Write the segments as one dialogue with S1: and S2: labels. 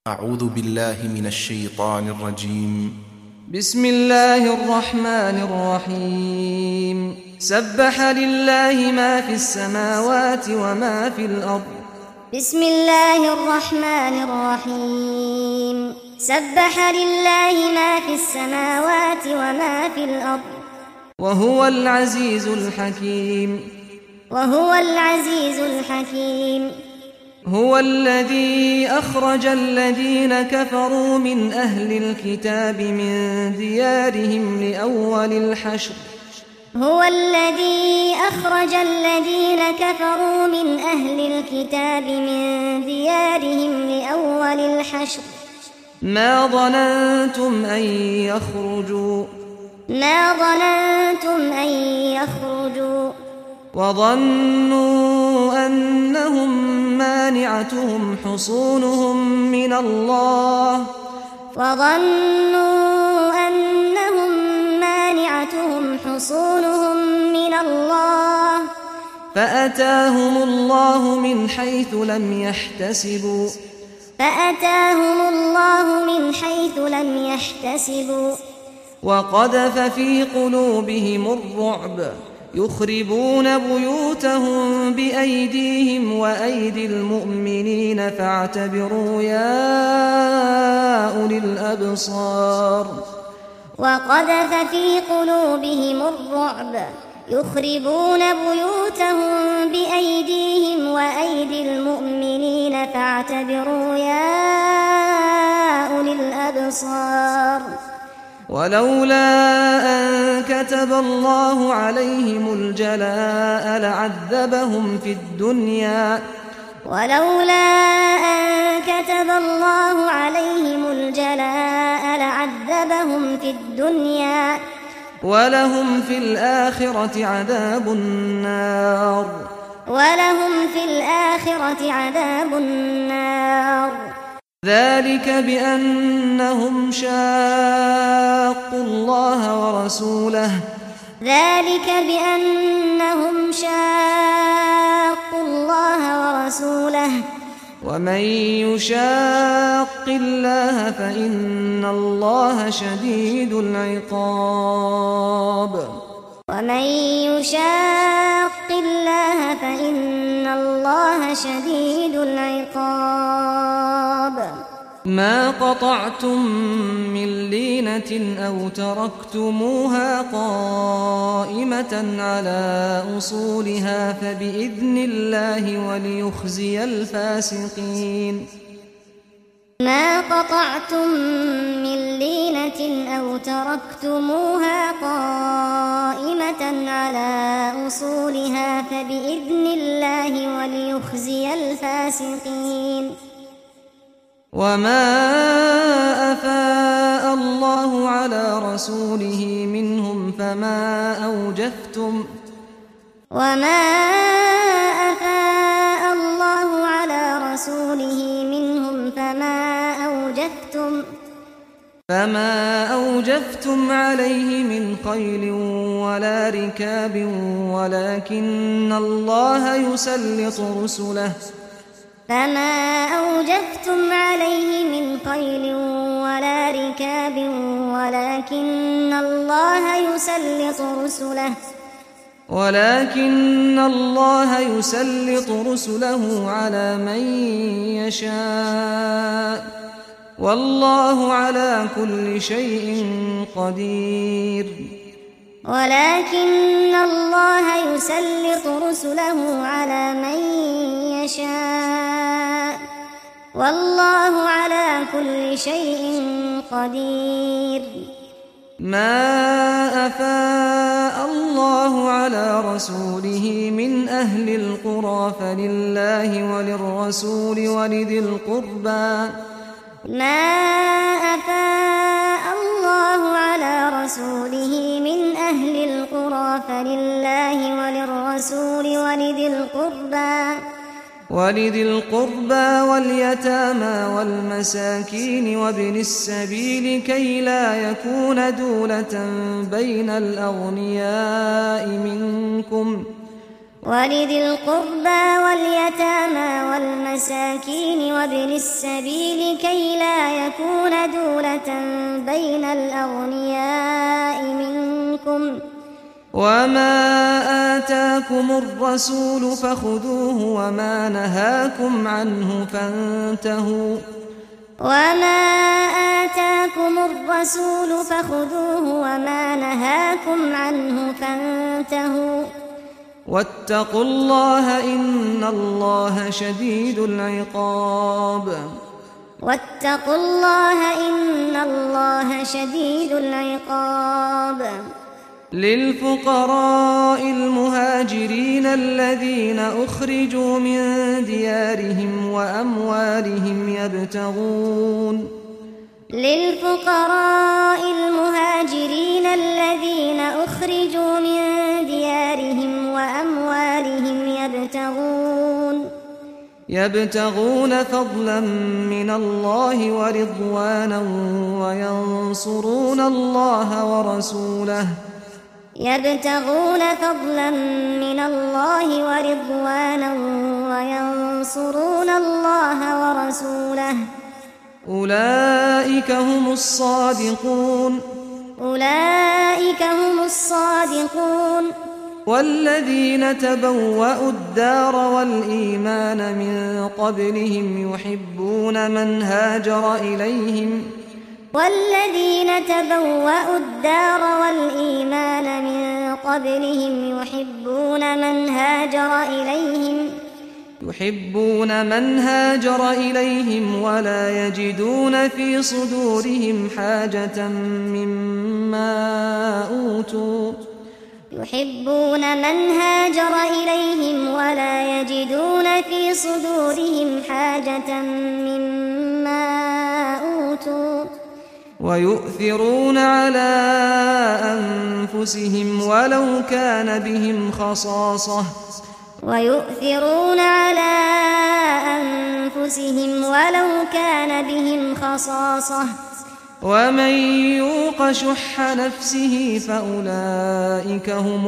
S1: أعوذ بالله من الشيطان الرجيم.
S2: بسم الله الرحمن الرحيم. سبح لله ما في السماوات وما في الأرض.
S3: بسم الله الرحمن الرحيم. سبح لله ما في السماوات وما في الأرض.
S2: وهو العزيز الحكيم.
S3: وهو العزيز الحكيم.
S2: هو الذي أخرج الذين كفروا من أهل الكتاب من ديارهم لأول الحشر.
S3: هو الذي أخرج الذين كفروا من أهل الكتاب من ديارهم لأول الحشر.
S2: ما ظننتم أن يخرجوا.
S3: ما ظننتم أن يخرجوا.
S2: وظنوا أنهم مانعتهم حصونهم من الله.
S3: وظنوا أنهم مانعتهم حصونهم من الله.
S2: فأتاهم الله من حيث لم يحتسبوا.
S3: فأتاهم الله من حيث لم يحتسبوا.
S2: وقذف في قلوبهم الرعب يخربون بيوتهم بأيديهم وأيدي المؤمنين فاعتبروا يا أولي الأبصار.
S3: وقذف في قلوبهم الرعب يخربون بيوتهم بأيديهم وأيدي المؤمنين فاعتبروا يا أولي الأبصار.
S2: ولولا أن كتب الله عليهم الجلاء لعذبهم في الدنيا.
S3: ولولا أن كتب الله عليهم الجلاء لعذبهم في الدنيا.
S2: ولهم في الآخرة عذاب النار.
S3: ولهم في الآخرة عذاب النار.
S2: ذلك بأنهم شاقوا الله ورسوله.
S3: ذلك بأنهم شاقوا الله ورسوله.
S2: ومن يشاق الله فإن الله شديد العقاب.
S3: ومن يشاق الله فإن الله شديد العقاب.
S2: ما قطعتم من لينة أو تركتموها قائمة على أصولها فبإذن الله وليخزي الفاسقين.
S3: ما قطعتم من لينة أو تركتموها قائمة على أصولها فبإذن الله وليخزي الفاسقين.
S2: وما أفاء الله على رسوله منهم فما أوجفتم.
S3: وما أفاء الله على رسوله منهم فما أوجفتم عليه من خيل ولا ركاب ولكن الله يسلط رسله. فما أوجفتم عليه من خيل ولا ركاب ولكن الله يسلط رسله على من يشاء والله على كل شيء قدير. ولكن الله يسلط رسله على من يشاء والله على كل شيء قدير.
S2: ما أفاء الله على رسوله من أهل القرى فلله وللرسول ولذي القربى.
S3: ما أفاء الله على رسوله من أهل القرى فلله وللرسول ولذي القربى
S2: واليتامى والمساكين وابن السبيل كي لا يكون دولة بين الأغنياء منكم
S3: ولذي القربى واليتامى والمساكين وابن السبيل كي يكون دولة بين الأغنياء منكم
S2: وما آتاكم الرسول فخذوه وما نهاكم عنه فانتهوا
S3: وما نهاكم عنه فانتهوا
S2: واتقوا الله إن الله شديد العقاب للفقراء المهاجرين الذين أخرجوا من ديارهم وأموالهم يبتغون فضلا من الله ورضوانا وينصرون الله ورسوله أولئك هم الصادقون والذين تبوأوا الدار والإيمان من قبلهم يحبون من هاجر إليهم ولا يجدون في صدورهم حاجة مما أوتوا ويؤثرون على أنفسهم ولو كان بهم خصاصة ومن يوق شح نفسه فأولئك هم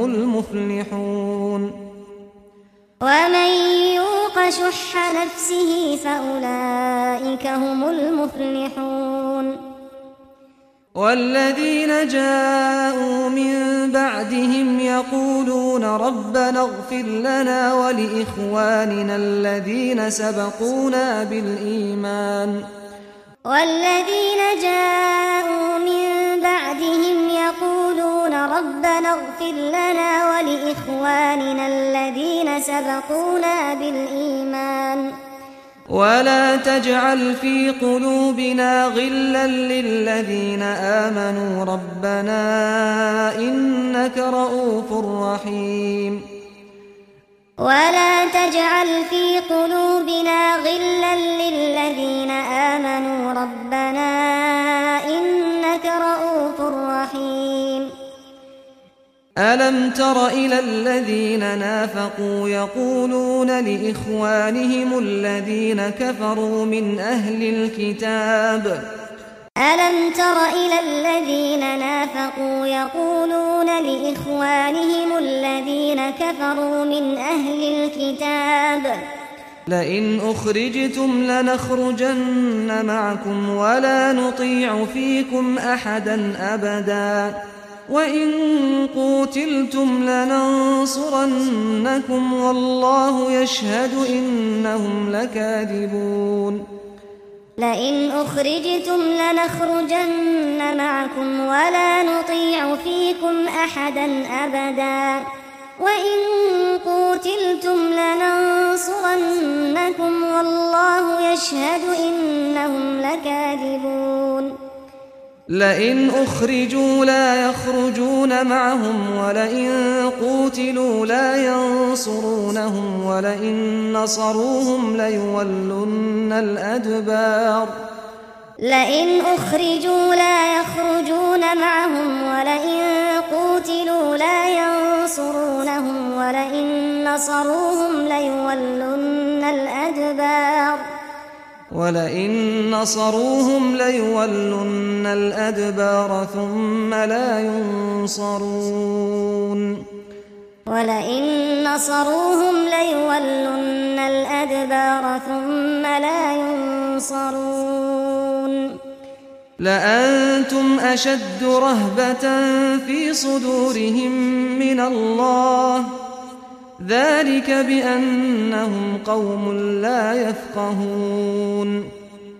S2: المفلحون والذين جاءوا من بعدهم يقولون ربنا اغفر لنا ولإخواننا الذين سبقونا بالإيمان ولا تجعل في قلوبنا غلا للذين آمنوا ربنا إنك رؤوف رحيم ألم تر إلى الذين نافقوا يقولون لإخوانهم الذين كفروا من أهل الكتاب لئن أخرجتم لنخرجن معكم ولا نطيع فيكم أحدا أبدا وإن قوتلتم لننصرنكم والله يشهد إنهم لكاذبون
S3: لئن أخرجتم لنخرجن معكم ولا نطيع فيكم أحدا أبدا وإن قوتلتم لننصرنكم والله يشهد إنهم لكاذبون
S2: لئن أخرجوا لا يخرجون معهم ولئن قوتلوا لا ينصرونهم ولئن نصروهم ليولن الأدبار
S3: لئن أخرجوا لا يخرجون معهم ولئن قوتلوا لا ينصرونهم ولئن نصروهم ليولن الأدبار ثم لا ينصرون
S2: لأنتم أشد رهبة في صدورهم من الله ذلك بأنهم قوم لا يفقهون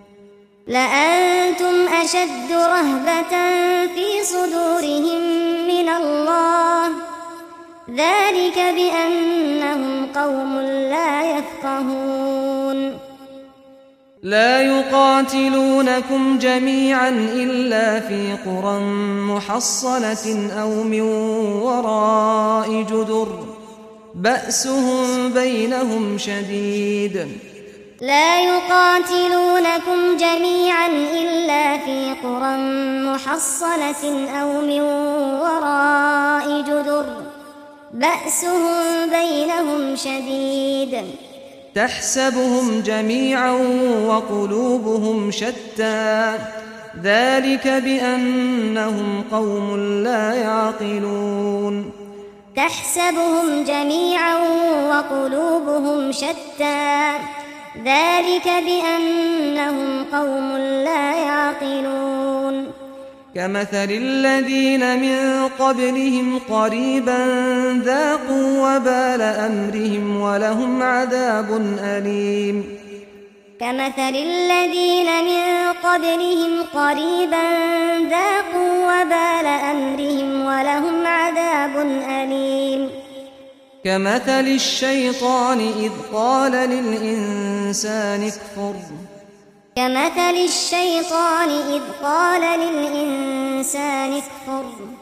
S3: لأنتم أشد رهبة في صدورهم من الله ذلك بأنهم قوم لا يفقهون
S2: لا يقاتلونكم جميعا إلا في قرى محصنة أو من وراء جدر بأسهم بينهم شديد
S3: لا يقاتلونكم جميعا إلا في قرى محصنة أو من وراء جدر بأسهم بينهم شديد
S2: تحسبهم جميعا وقلوبهم شتى ذلك بأنهم قوم لا يعقلون
S3: تحسبهم جميعا وقلوبهم شتى ذلك بأنهم قوم لا يعقلون
S2: كمثل الذين من قبلهم قريبا ذاقوا وبال أمرهم ولهم عذاب أليم
S3: كمثل الذين من قبلهم قريبا ذاقوا وبال أمرهم ولهم عذاب أليم
S2: كمثل الشيطان إذ قال للإنسان اكفر
S3: كمثل الشيطان إذ قال للإنسان اكفر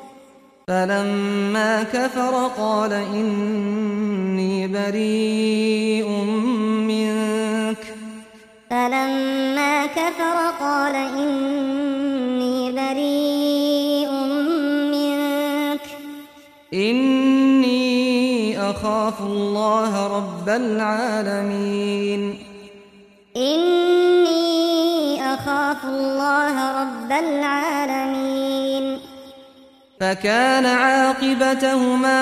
S2: فلما كفر قال إني بريء منك
S3: فلما كفر قال إني بريء منك
S2: إني أخاف الله رب العالمين
S3: إني أخاف الله رب العالمين
S2: فكان عاقبتهما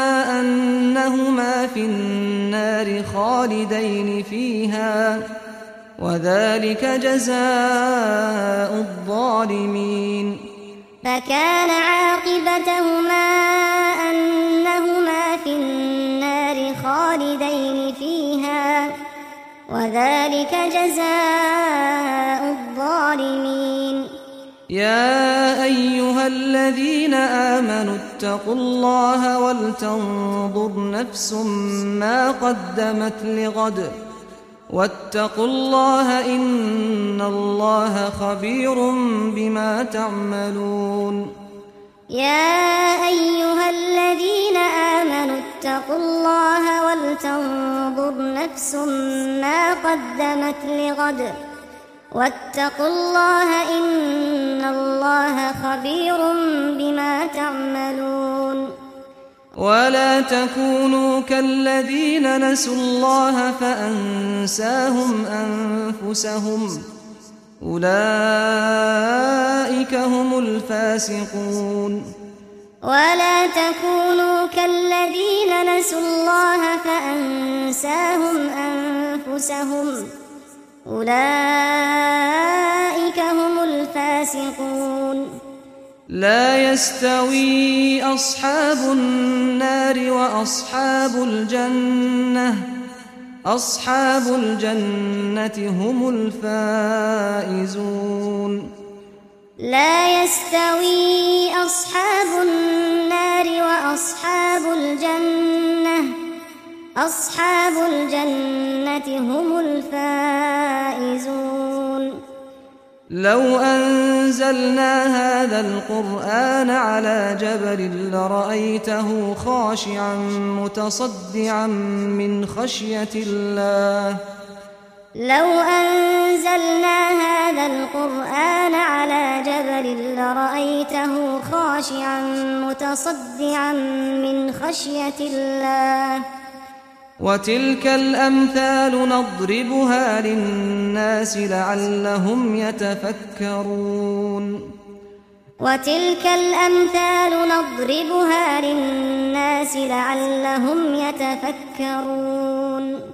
S2: أنهما في النار خالدين فيها وذلك جزاء الظالمين
S3: فكان عاقبتهما أنهما في النار خالدين فيها وذلك جزاء الظالمين
S2: يا أيها الذين آمنوا اتقوا الله ولتنظر نفس ما قدمت لغد واتقوا الله إن الله خبير بما تعملون
S3: يا أيها الذين آمنوا اتقوا الله ولتنظر نفس ما قدمت لغد واتقوا الله إن الله خبير بما تعملون
S2: ولا تكونوا كالذين نسوا الله فأنساهم أنفسهم أولئك هم الفاسقون
S3: ولا تكونوا كالذين نسوا الله فأنساهم أنفسهم أولئك هم الفاسقون
S2: لا يستوي أصحاب النار وأصحاب الجنة أصحاب الجنة هم الفائزون
S3: لا يستوي أصحاب النار وأصحاب الجنة أصحاب الجنة هم الفائزون
S2: لو أنزلنا هذا القرآن على جبل لرأيته خاشعا متصدعا من خشية الله
S3: لو أنزلنا هذا القرآن على جبل لرأيته خاشعا متصدعا من خشية الله
S2: وتلك الأمثال نضربها للناس لعلهم يتفكرون
S3: وتلك الأمثال نضربها للناس لعلهم يتفكرون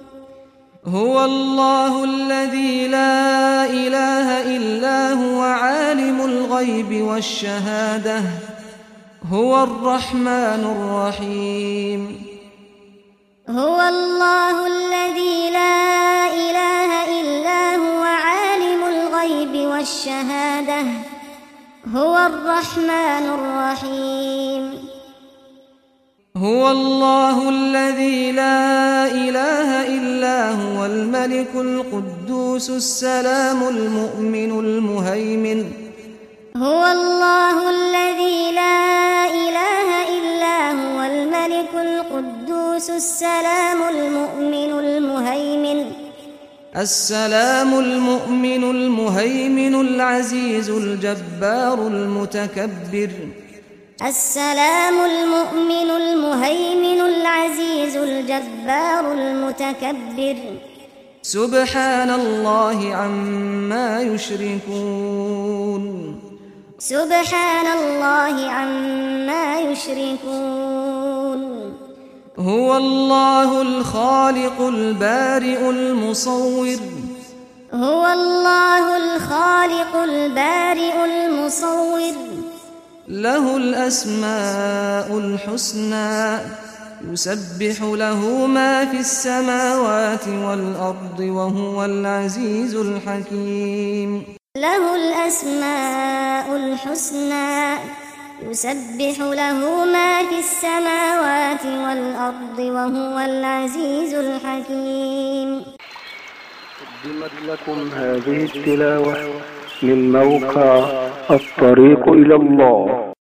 S2: هو الله الذي لا إله إلا هو عالم الغيب والشهادة هو الرحمن الرحيم
S3: هو الله الذي لا إله إلا هو عالم الغيب والشهادة هو الرحمن الرحيم
S2: هو الله الذي لا إله إلا هو الملك القدوس السلام المؤمن المهيمن
S3: هو الله الذي لا إله إلا هو الملك القدوس السلام المؤمن المهيمن
S2: السلام المؤمن المهيمن العزيز الجبار المتكبر
S3: السلام المؤمن المهيمن العزيز الجبار المتكبر
S2: سبحان الله عما يشركون
S3: سبحان الله عما يشركون
S2: هو الله الخالق البارئ المصور
S3: هو الله الخالق البارئ المصور
S2: له الأسماء الحسنى يسبح له ما في السماوات والأرض وهو العزيز الحكيم
S3: له الأسماء الحسنى يسبح له ما في السماوات والأرض وهو العزيز الحكيم.
S4: قدمت لكم هذه التلاوة من موقع الطريق إلى الله.